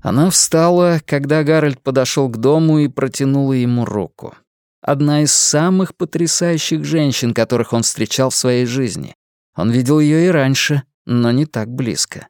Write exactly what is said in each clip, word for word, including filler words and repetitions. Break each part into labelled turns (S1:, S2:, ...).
S1: Она встала, когда Гарольд подошел к дому и протянула ему руку. Одна из самых потрясающих женщин, которых он встречал в своей жизни. Он видел ее и раньше, но не так близко.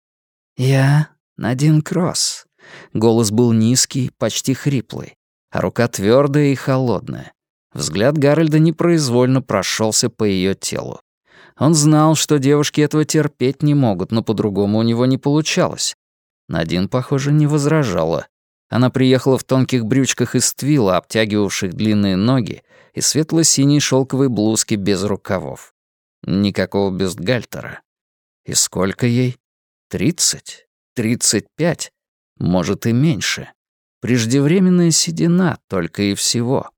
S1: «Я Надин Кросс». Голос был низкий, почти хриплый, а рука твердая и холодная. Взгляд Гарольда непроизвольно прошелся по ее телу. Он знал, что девушки этого терпеть не могут, но по-другому у него не получалось. Надин, похоже, не возражала. Она приехала в тонких брючках из твила, обтягивавших длинные ноги, и светло-синей шелковой блузке без рукавов. Никакого бюстгальтера. И сколько ей? Тридцать? Тридцать пять? Может, и меньше. Преждевременная седина только и всего.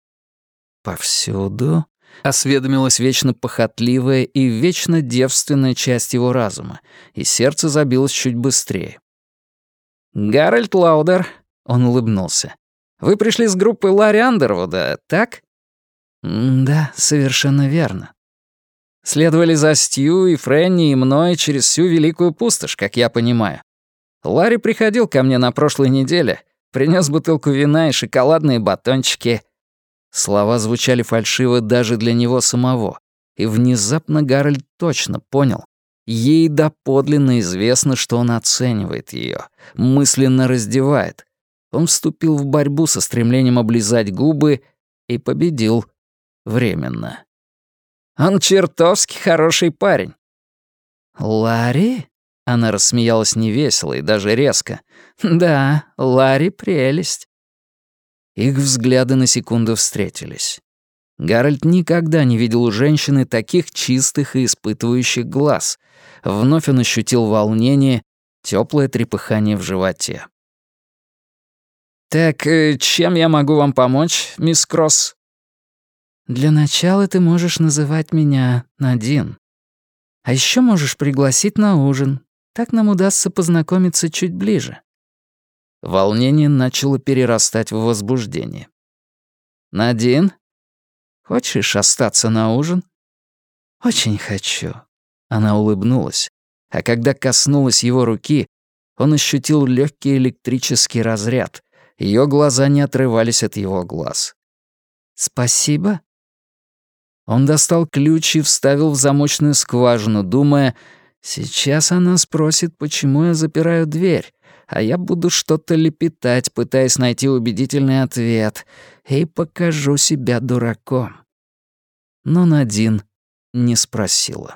S1: «Повсюду?» — осведомилась вечно похотливая и вечно девственная часть его разума, и сердце забилось чуть быстрее. «Гарольд Лаудер», — он улыбнулся, — «вы пришли с группы Ларри Андервуда, так?» «Да, совершенно верно. Следовали за Стью и Фрэнни и мной через всю Великую Пустошь, как я понимаю. Ларри приходил ко мне на прошлой неделе, принес бутылку вина и шоколадные батончики». Слова звучали фальшиво даже для него самого, и внезапно Гарольд точно понял. Ей доподлинно известно, что он оценивает ее, мысленно раздевает. Он вступил в борьбу со стремлением облизать губы и победил. Временно. «Он чертовски хороший парень». «Ларри?» — она рассмеялась невесело и даже резко. «Да, Ларри — прелесть». Их взгляды на секунду встретились. Гарольд никогда не видел у женщины таких чистых и испытывающих глаз. Вновь он ощутил волнение, теплое трепыхание в животе. «Так, чем я могу вам помочь, мисс Кросс?» «Для начала ты можешь называть меня Надин. А еще можешь пригласить на ужин. Так нам удастся познакомиться чуть ближе». Волнение начало перерастать в возбуждение. «Надин, хочешь остаться на ужин?» «Очень хочу». Она улыбнулась, а когда коснулась его руки, он ощутил легкий электрический разряд. Ее глаза не отрывались от его глаз. «Спасибо». Он достал ключ и вставил в замочную скважину, думая, «Сейчас она спросит, почему я запираю дверь, а я буду что-то лепетать, пытаясь найти убедительный ответ, и покажу себя дураком». Но Надин не спросила.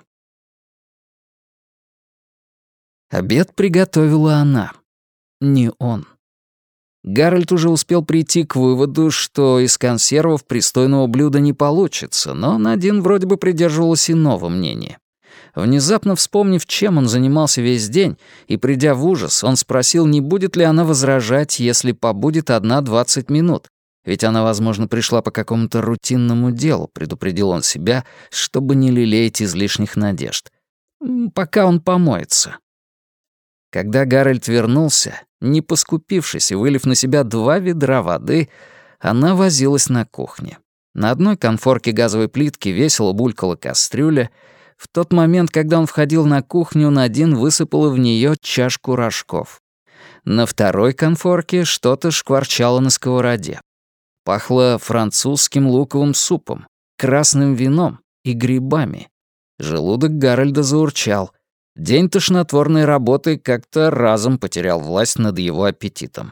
S1: Обед приготовила она, не он. Гарольд уже успел прийти к выводу, что из консервов пристойного блюда не получится, но Надин вроде бы придерживалась иного мнения. Внезапно вспомнив, чем он занимался весь день, и придя в ужас, он спросил, не будет ли она возражать, если побудет одна двадцать минут, ведь она, возможно, пришла по какому-то рутинному делу, предупредил он себя, чтобы не лелеять излишних надежд. Пока он помоется. Когда Гарольд вернулся, не поскупившись и вылив на себя два ведра воды, она возилась на кухне. На одной конфорке газовой плитки весело булькала кастрюля. В тот момент, когда он входил на кухню, Надин высыпала в нее чашку рожков. На второй конфорке что-то шкварчало на сковороде. Пахло французским луковым супом, красным вином и грибами. Желудок Гарольда заурчал. День тошнотворной работы как-то разом потерял власть над его аппетитом.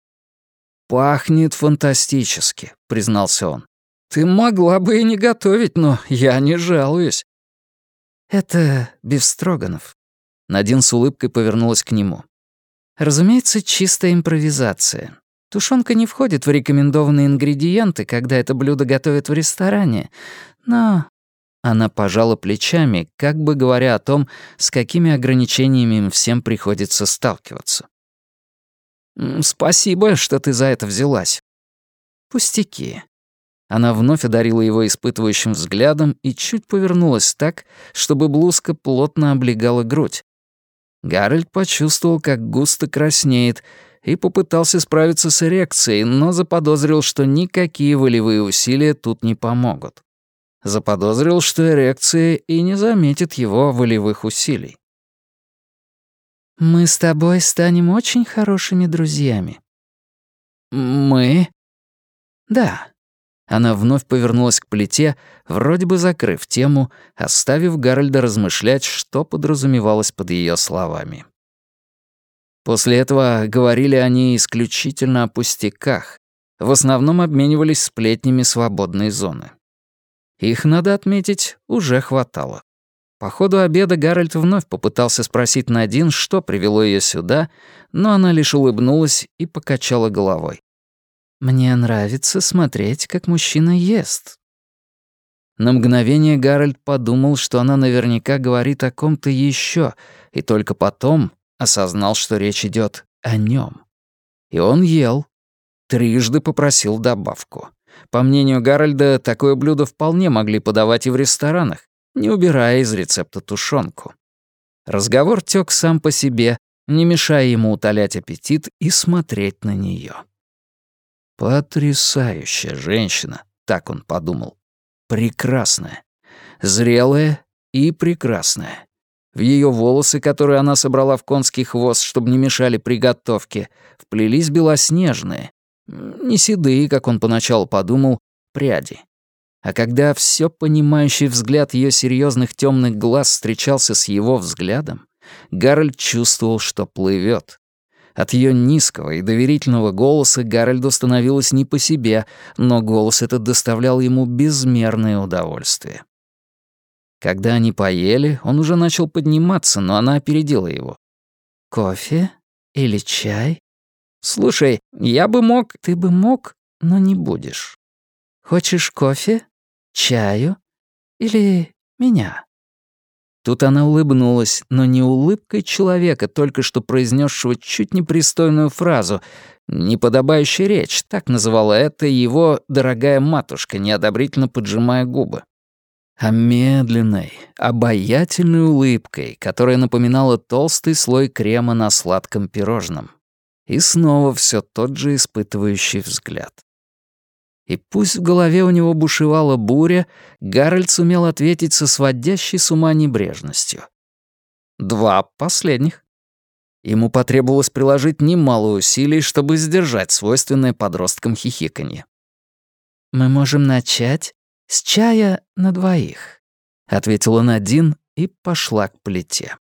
S1: «Пахнет фантастически», — признался он. «Ты могла бы и не готовить, но я не жалуюсь». «Это бефстроганов». Надин с улыбкой повернулась к нему. «Разумеется, чистая импровизация. Тушенка не входит в рекомендованные ингредиенты, когда это блюдо готовят в ресторане, но...» Она пожала плечами, как бы говоря о том, с какими ограничениями им всем приходится сталкиваться. «Спасибо, что ты за это взялась». «Пустяки». Она вновь одарила его испытывающим взглядом и чуть повернулась так, чтобы блузка плотно облегала грудь. Гарольд почувствовал, как густо краснеет, и попытался справиться с эрекцией, но заподозрил, что никакие волевые усилия тут не помогут. Заподозрил, что эрекция и не заметит его волевых усилий. «Мы с тобой станем очень хорошими друзьями». «Мы?» «Да». Она вновь повернулась к плите, вроде бы закрыв тему, оставив Гарольда размышлять, что подразумевалось под ее словами. После этого говорили они исключительно о пустяках, в основном обменивались сплетнями свободной зоны. Их, надо отметить, уже хватало. По ходу обеда Гарольд вновь попытался спросить Надин, что привело ее сюда, но она лишь улыбнулась и покачала головой. «Мне нравится смотреть, как мужчина ест». На мгновение Гарольд подумал, что она наверняка говорит о ком-то еще, и только потом осознал, что речь идет о нем. И он ел. Трижды попросил добавку. По мнению Гарольда, такое блюдо вполне могли подавать и в ресторанах, не убирая из рецепта тушенку. Разговор тёк сам по себе, не мешая ему утолять аппетит и смотреть на нее. «Потрясающая женщина», — так он подумал. «Прекрасная. Зрелая и прекрасная. В ее волосы, которые она собрала в конский хвост, чтобы не мешали приготовке, вплелись белоснежные, не седые, как он поначалу подумал, пряди. А когда все понимающий взгляд ее серьезных темных глаз встречался с его взглядом, Гарольд чувствовал, что плывет. От ее низкого и доверительного голоса Гарольду становилось не по себе, но голос этот доставлял ему безмерное удовольствие. Когда они поели, он уже начал подниматься, но она опередила его. «Кофе? Или чай?» «Слушай, я бы мог...» «Ты бы мог, но не будешь. Хочешь кофе? Чаю? Или меня?» Тут она улыбнулась, но не улыбкой человека, только что произнесшего чуть непристойную фразу, неподобающая речь, так называла это его дорогая матушка, неодобрительно поджимая губы, а медленной, обаятельной улыбкой, которая напоминала толстый слой крема на сладком пирожном. И снова все тот же испытывающий взгляд. И пусть в голове у него бушевала буря, Гарольд сумел ответить со сводящей с ума небрежностью. Два последних. Ему потребовалось приложить немало усилий, чтобы сдержать свойственное подросткам хихиканье. «Мы можем начать с чая на двоих», — ответила Надин и пошла к плите.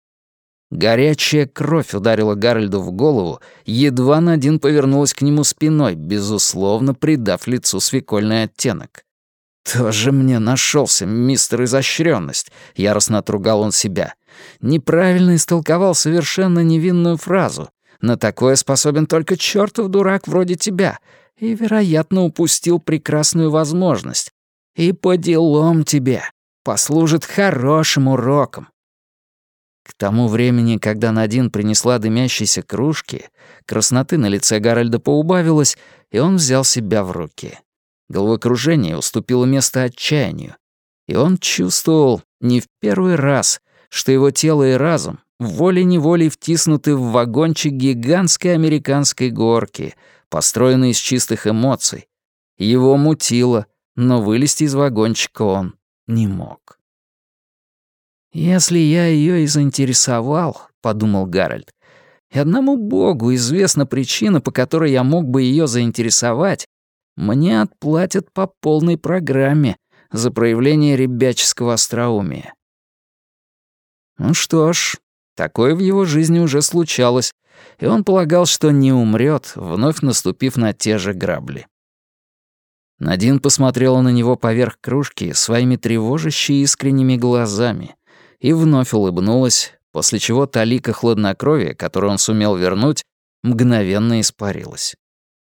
S1: Горячая кровь ударила Гарольду в голову, едва Надин повернулась к нему спиной, безусловно, придав лицу свекольный оттенок. «Тоже мне нашелся, мистер Изощренность», — яростно отругал он себя. Неправильно истолковал совершенно невинную фразу. На такое способен только чертов дурак вроде тебя. И, вероятно, упустил прекрасную возможность. И по делам тебе. Послужит хорошим уроком. К тому времени, когда Надин принесла дымящиеся кружки, красноты на лице Гарольда поубавилось, и он взял себя в руки. Головокружение уступило место отчаянию, и он чувствовал не в первый раз, что его тело и разум волей-неволей втиснуты в вагончик гигантской американской горки, построенной из чистых эмоций. Его мутило, но вылезти из вагончика он не мог. «Если я ее и заинтересовал», — подумал Гарольд, «и одному богу известна причина, по которой я мог бы ее заинтересовать, мне отплатят по полной программе за проявление ребяческого остроумия». Ну что ж, такое в его жизни уже случалось, и он полагал, что не умрет, вновь наступив на те же грабли. Надин посмотрела на него поверх кружки своими тревожащими искренними глазами и вновь улыбнулась, после чего талика хладнокровия, которую он сумел вернуть, мгновенно испарилась.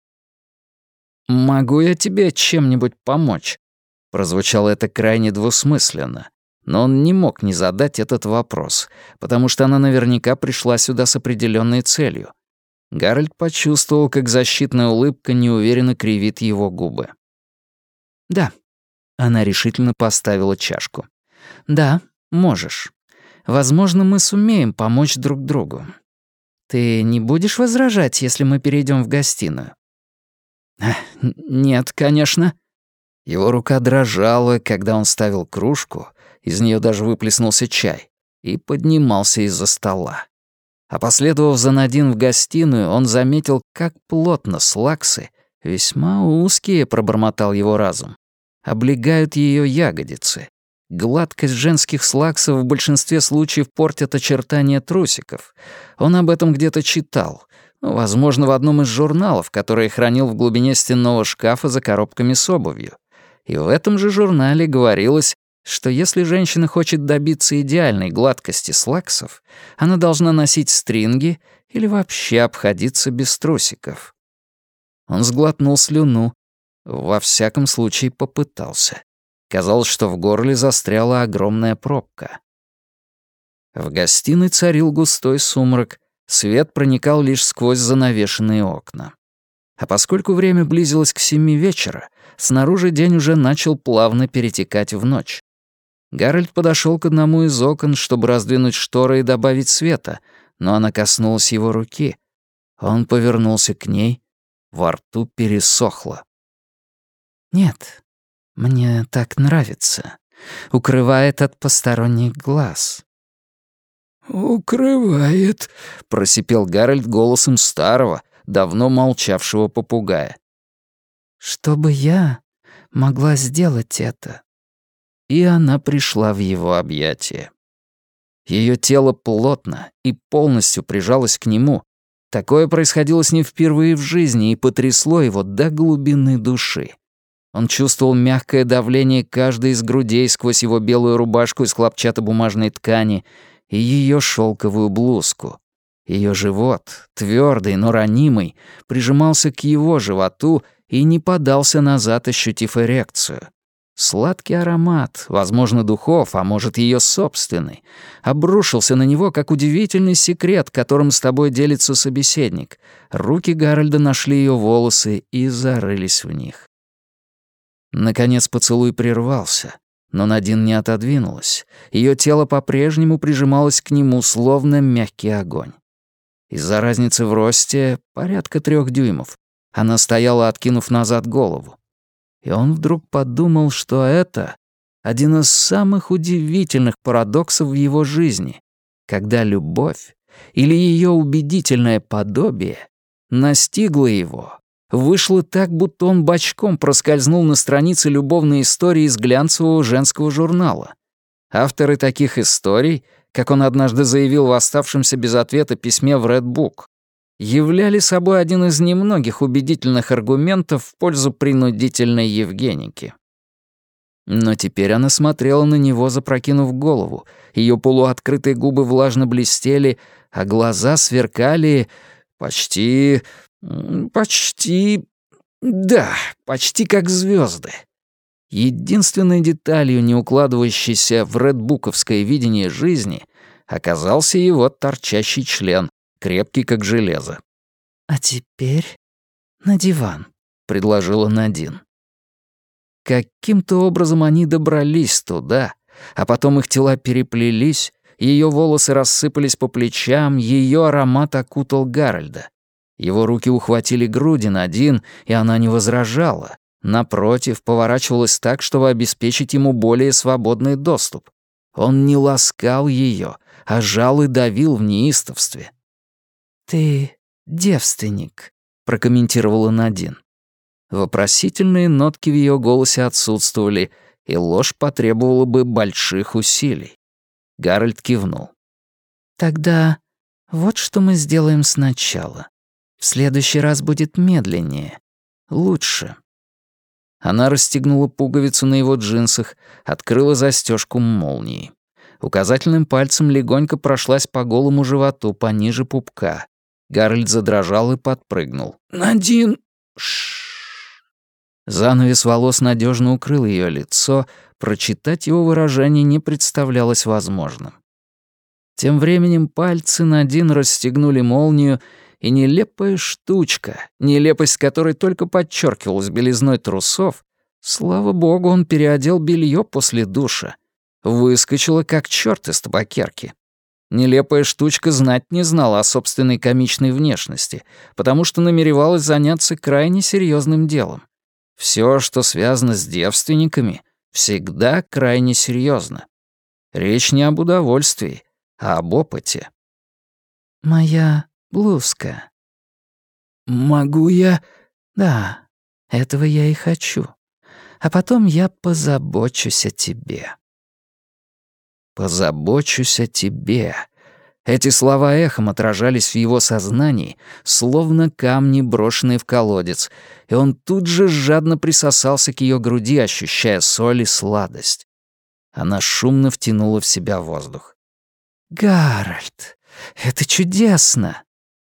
S1: «Могу я тебе чем-нибудь помочь?» Прозвучало это крайне двусмысленно, но он не мог не задать этот вопрос, потому что она наверняка пришла сюда с определенной целью. Гарольд почувствовал, как защитная улыбка неуверенно кривит его губы. «Да», — она решительно поставила чашку. «Да, можешь. Возможно, мы сумеем помочь друг другу. Ты не будешь возражать, если мы перейдем в гостиную?» «Нет, конечно». Его рука дрожала, когда он ставил кружку, из нее даже выплеснулся чай, и поднимался из-за стола. А последовав за Надин в гостиную, он заметил, как плотно слаксы, весьма узкие, пробормотал его разум, облегают ее ягодицы. Гладкость женских слаксов в большинстве случаев портит очертания трусиков. Он об этом где-то читал, ну, возможно, в одном из журналов, который хранил в глубине стенного шкафа за коробками с обувью. И в этом же журнале говорилось, что если женщина хочет добиться идеальной гладкости слаксов, она должна носить стринги или вообще обходиться без трусиков. Он сглотнул слюну. Во всяком случае, попытался. Казалось, что в горле застряла огромная пробка. В гостиной царил густой сумрак, свет проникал лишь сквозь занавешенные окна. А поскольку время близилось к семи вечера, снаружи день уже начал плавно перетекать в ночь. Гарольд подошел к одному из окон, чтобы раздвинуть шторы и добавить света, но она коснулась его руки. Он повернулся к ней, во рту пересохло. «Нет, мне так нравится. Укрывает от посторонних глаз».
S2: «Укрывает», — просипел Гарольд голосом старого, давно молчавшего попугая.
S1: «Чтобы я могла сделать это». И она пришла в его объятия. Ее тело плотно и полностью прижалось к нему. Такое происходило с ним впервые в жизни и потрясло его до глубины души. Он чувствовал мягкое давление каждой из грудей сквозь его белую рубашку из хлопчатобумажной ткани и ее шелковую блузку. Ее живот, твердый, но ранимый, прижимался к его животу и не подался назад, ощутив эрекцию. Сладкий аромат, возможно, духов, а может, ее собственный, обрушился на него, как удивительный секрет, которым с тобой делится собеседник. Руки Гарольда нашли ее волосы и зарылись в них. Наконец поцелуй прервался, но Надин не отодвинулась. Ее тело по-прежнему прижималось к нему, словно мягкий огонь. Из-за разницы в росте, порядка трех дюймов, она стояла, откинув назад голову. И он вдруг подумал, что это один из самых удивительных парадоксов в его жизни, когда любовь или ее убедительное подобие настигла его, вышло так, будто он бочком проскользнул на странице любовной истории из глянцевого женского журнала. Авторы таких историй, как он однажды заявил в оставшемся без ответа письме в Red Book, являли собой один из немногих убедительных аргументов в пользу принудительной Евгеники. Но теперь она смотрела на него, запрокинув голову. Ее полуоткрытые губы влажно блестели, а глаза сверкали почти... почти... да, почти как звезды. Единственной деталью, не укладывающейся в редбуковское видение жизни, оказался его торчащий член, крепкий как железо. «А теперь на диван», — предложила Надин. Каким-то образом они добрались туда, а потом их тела переплелись, ее волосы рассыпались по плечам, ее аромат окутал Гарольда. Его руки ухватили груди Надин, и она не возражала. Напротив, поворачивалась так, чтобы обеспечить ему более свободный доступ. Он не ласкал ее, а жал и давил в неистовстве. «Ты девственник», — прокомментировала Надин. Вопросительные нотки в ее голосе отсутствовали, и ложь потребовала бы больших усилий. Гарольд кивнул. «Тогда вот что мы сделаем сначала. В следующий раз будет медленнее. Лучше». Она расстегнула пуговицу на его джинсах, открыла застежку молнии. Указательным пальцем легонько прошлась по голому животу пониже пупка. Гарольд задрожал и подпрыгнул. «Надин!» Ш-ш-ш. Занавес волос надежно укрыл ее лицо, прочитать его выражение не представлялось возможным. Тем временем пальцы Надин расстегнули молнию, и нелепая штучка, нелепость которой только подчеркивалась белизной трусов, слава богу, он переодел белье после душа, выскочила как черт из табакерки. Нелепая штучка знать не знала о собственной комичной внешности, потому что намеревалась заняться крайне серьезным делом. Все, что связано с девственниками, всегда крайне серьезно. Речь не об удовольствии, а об опыте. Моя блузка.
S2: Могу я...
S1: Да, этого я и хочу. А потом я позабочусь о тебе.
S2: Позабочусь о тебе. Эти слова эхом отражались в его сознании, словно камни, брошенные в колодец, и он тут же жадно присосался к ее груди, ощущая соль и сладость. Она шумно втянула в себя воздух.
S1: «Гарольд, это чудесно!»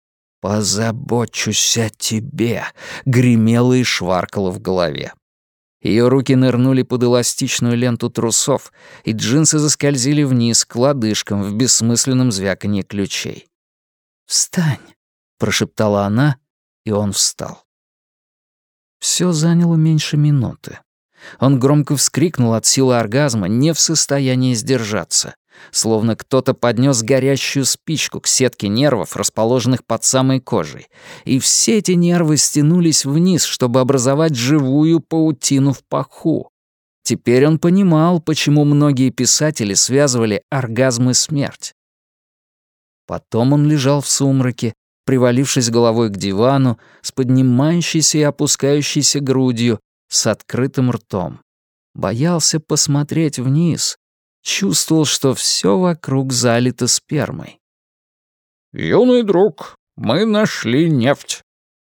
S2: «Позабочусь о тебе», — гремело и шваркало в голове. Ее руки нырнули под эластичную ленту трусов, и джинсы заскользили вниз к лодыжкам в бессмысленном звяканье ключей.
S1: «Встань»,
S2: — прошептала она, и он встал. Все заняло меньше минуты. Он громко вскрикнул от силы оргазма, не в состоянии сдержаться, словно кто-то поднес горящую спичку к сетке нервов, расположенных под самой кожей, и все эти нервы стянулись вниз, чтобы образовать живую паутину в паху. Теперь он понимал, почему многие писатели связывали оргазм и смерть. Потом он лежал в сумраке, привалившись головой к дивану, с поднимающейся и опускающейся грудью, с открытым ртом. Боялся посмотреть вниз, чувствовал, что все вокруг залито спермой. «Юный друг, мы нашли нефть».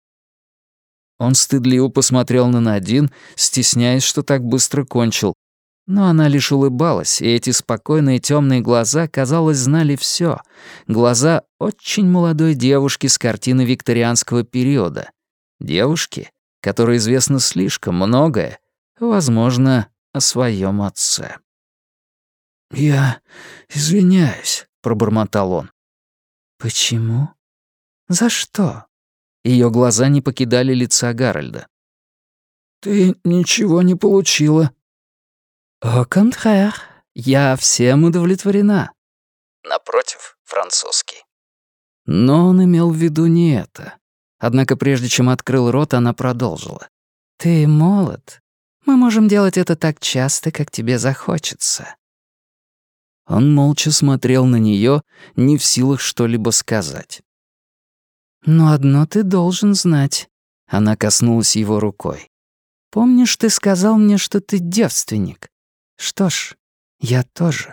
S2: Он стыдливо посмотрел на Надин, стесняясь, что так быстро кончил. Но она лишь улыбалась, и эти спокойные темные глаза, казалось, знали все. Глаза очень молодой девушки с картины викторианского периода. Девушки, которой известно слишком многое, возможно, о своем отце. «Я извиняюсь», — пробормотал он.
S1: «Почему? За что?»
S2: Ее глаза не покидали лица Гарольда. «Ты ничего не получила».
S1: «Au contraire, я всем удовлетворена».
S2: Напротив, французский. Но он имел в виду не это. Однако прежде чем открыл рот, она продолжила.
S1: «Ты молод. Мы можем делать это так часто, как тебе захочется».
S2: Он молча смотрел на нее, не в силах что-либо сказать.
S1: «Но одно ты должен знать».
S2: Она коснулась его рукой.
S1: «Помнишь, ты сказал мне, что ты девственник? Что ж, я тоже».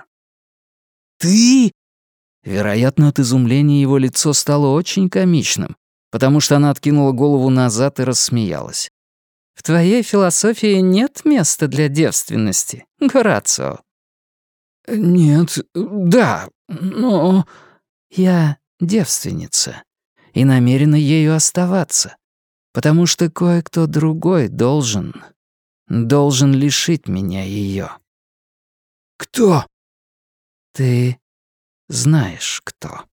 S2: «Ты?» Вероятно, от изумления его лицо стало очень комичным, потому что она откинула голову назад и рассмеялась.
S1: «В твоей философии нет места для девственности, Горацио».
S2: «Нет, да, но...»
S1: «Я девственница и намерена ею оставаться, потому что кое-кто другой должен, должен лишить меня ее».
S2: «Кто?»
S1: «Ты знаешь, кто».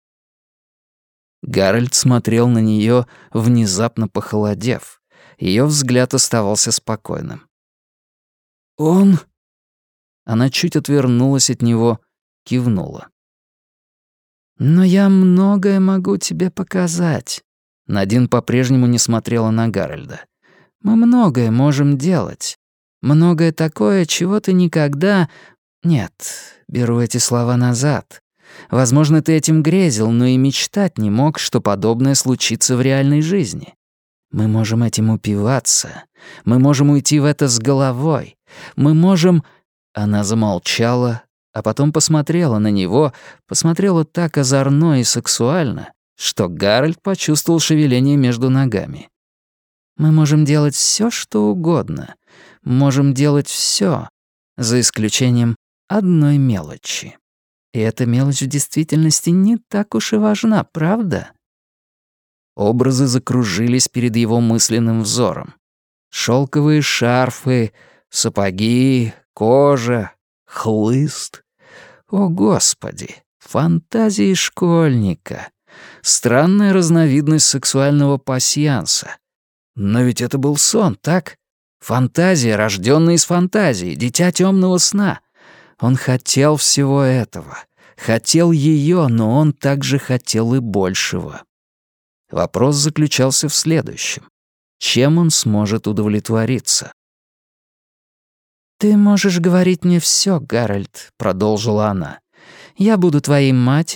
S2: Гарольд смотрел на нее, внезапно похолодев. Ее взгляд оставался спокойным. «Он...» Она чуть отвернулась от него, кивнула.
S1: «Но я многое могу тебе показать».
S2: Надин по-прежнему не смотрела на Гарольда.
S1: «Мы многое можем делать. Многое такое, чего ты никогда...» «Нет, беру эти слова назад. Возможно, ты этим грезил, но и мечтать не мог, что подобное случится в реальной жизни. Мы можем этим упиваться. Мы можем уйти в это с головой. Мы можем...» Она замолчала, а потом посмотрела на него, посмотрела так озорно и сексуально, что Гарольд почувствовал шевеление между ногами. «Мы можем делать все, что угодно. Можем делать все, за исключением одной мелочи. И эта мелочь в действительности не так уж и важна, правда?»
S2: Образы закружились перед его мысленным взором. Шелковые шарфы, сапоги, кожа, хлыст. О, Господи, фантазии школьника. Странная разновидность сексуального пасьянса. Но ведь это был сон, так? Фантазия, рожденная из фантазии, дитя темного сна. Он хотел всего этого. Хотел ее, но он также хотел и большего. Вопрос заключался в следующем. Чем он сможет удовлетвориться?
S1: «Ты можешь говорить мне все, Гарольд», — продолжила она. «Я буду твоей матерью,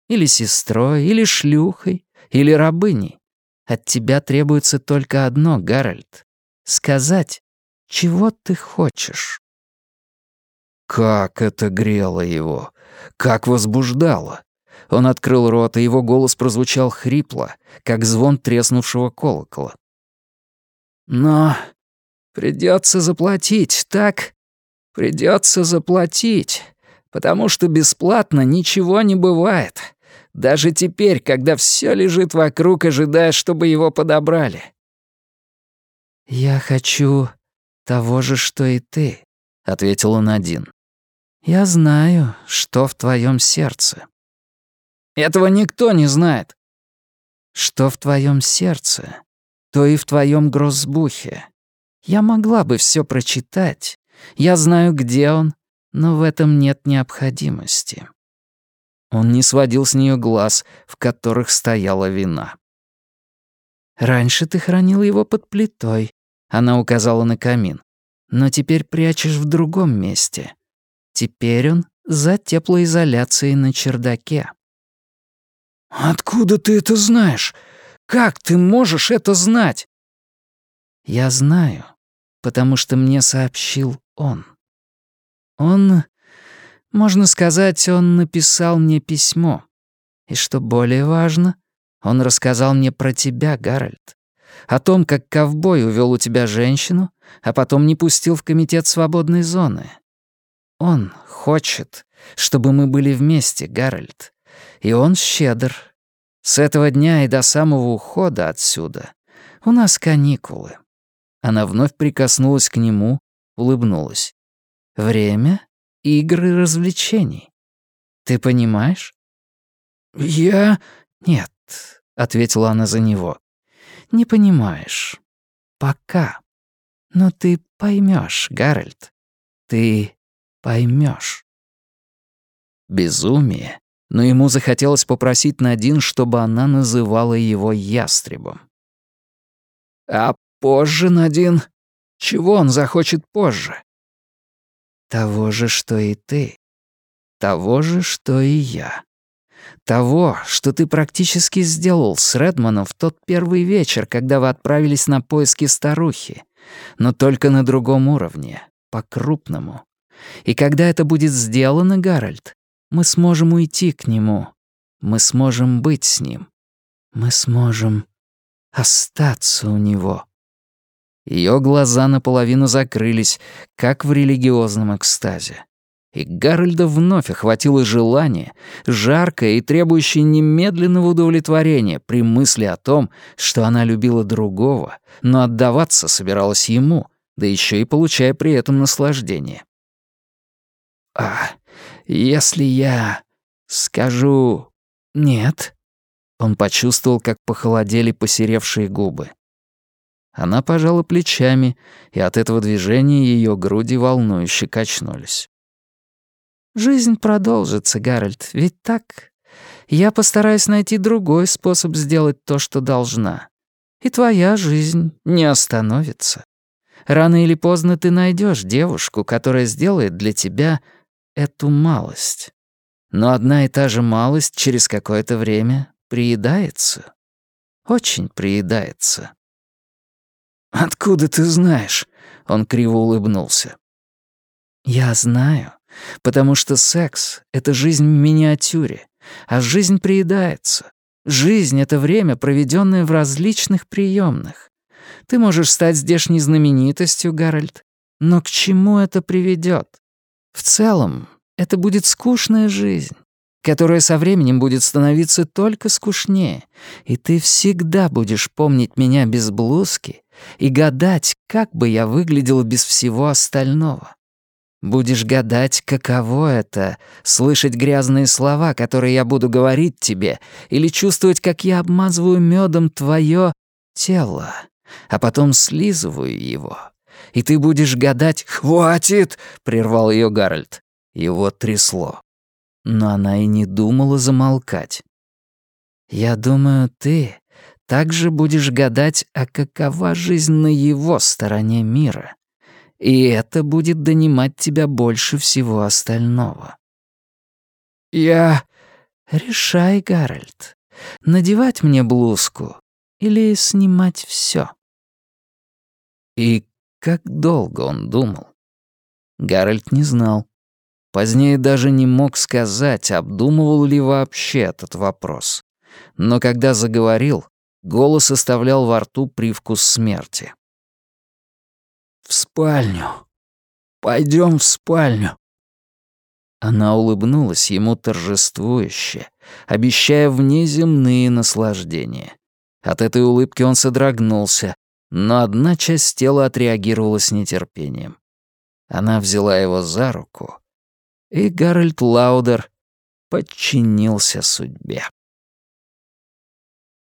S2: или сестрой, или шлюхой, или рабыней. От тебя требуется только одно, Гарольд. Сказать, чего ты хочешь.
S1: Как это грело его! Как возбуждало! Он открыл рот, и его голос прозвучал хрипло, как звон треснувшего колокола. «Но придется заплатить, так? Придется заплатить, потому что бесплатно ничего не бывает. Даже теперь, когда все лежит вокруг, ожидая, чтобы его подобрали».
S2: «Я хочу того же, что и ты», — ответил он один. «Я знаю, что в твоем сердце».
S1: «Этого никто не знает».
S2: «Что в твоем сердце, то и в твоем гроссбухе. Я могла бы все прочитать. Я знаю, где он, но в этом нет необходимости». Он не сводил с нее глаз, в которых стояла вина. «Раньше ты хранил его под плитой», — она указала на камин. «Но теперь прячешь в другом месте. Теперь он за теплоизоляцией на чердаке».
S1: «Откуда ты это знаешь? Как ты можешь это знать?»
S2: «Я знаю, потому что мне сообщил он. Он, можно сказать, он написал мне письмо. И что более важно, он рассказал мне про тебя, Гарольд. О том, как ковбой увел у тебя женщину, а потом не пустил в комитет свободной зоны. Он хочет, чтобы мы были вместе, Гарольд. И он щедр. С этого дня и до самого ухода отсюда у нас каникулы». Она вновь прикоснулась к нему, улыбнулась. «Время игр и развлечений. Ты понимаешь?»
S1: «Я...»
S2: «Нет», — ответила она за него. «Не понимаешь. Пока. Но ты поймешь, Гарольд. Ты поймешь». Безумие, но ему захотелось попросить Надин, чтобы она называла его ястребом.
S1: «А позже, Надин? Чего он захочет позже?»
S2: «Того же, что и ты. Того же, что и я. Того, что ты практически сделал с Редманом в тот первый вечер, когда вы отправились на поиски старухи, но только на другом уровне, по-крупному. И когда это будет сделано, Гарольд, мы сможем уйти к нему. Мы сможем быть с ним. Мы сможем остаться у него». Ее глаза наполовину закрылись, как в религиозном экстазе. И Гарольда вновь охватило желание, жаркое и требующее немедленного удовлетворения при мысли о том, что она любила другого, но отдаваться собиралась ему, да еще и получая при этом наслаждение. «А если я скажу «нет»?» Он почувствовал, как похолодели посеревшие губы. Она пожала плечами, и от этого движения ее груди волнующе качнулись. «Жизнь продолжится, Гарольд, ведь так? Я постараюсь найти другой способ сделать то, что должна. И твоя жизнь не остановится. Рано или поздно ты найдешь девушку, которая сделает для тебя эту малость. Но одна и та же малость через какое-то время приедается. Очень приедается».
S1: «Откуда ты знаешь?» — он криво улыбнулся.
S2: «Я знаю, потому что секс — это жизнь в миниатюре, а жизнь приедается. Жизнь — это время, проведенное в различных приемных. Ты можешь стать здешней знаменитостью, Гарольд, но к чему это приведет? В целом, это будет скучная жизнь, которая со временем будет становиться только скучнее, и ты всегда будешь помнить меня без блузки и гадать, как бы я выглядела без всего остального. Будешь гадать, каково это — слышать грязные слова, которые я буду говорить тебе, или чувствовать, как я обмазываю медом твое тело, а потом слизываю его. И ты будешь гадать... «Хватит!» — прервал ее Гарольд. Его трясло. Но она и не думала замолкать. «Я думаю, ты также будешь гадать, а какова жизнь на его стороне мира. И это будет донимать тебя больше всего остального».
S1: «Я...
S2: «Решай, Гарольд, надевать мне блузку или снимать все?»
S1: И как долго он думал? Гарольд не знал. Позднее даже не мог сказать, обдумывал ли вообще этот вопрос. Но когда заговорил, голос оставлял во рту привкус смерти. «В спальню. Пойдем в спальню». Она улыбнулась ему торжествующе, обещая внеземные наслаждения. От этой улыбки он содрогнулся, но одна часть тела отреагировала с нетерпением. Она взяла его за руку, и Гарольд Лаудер подчинился судьбе.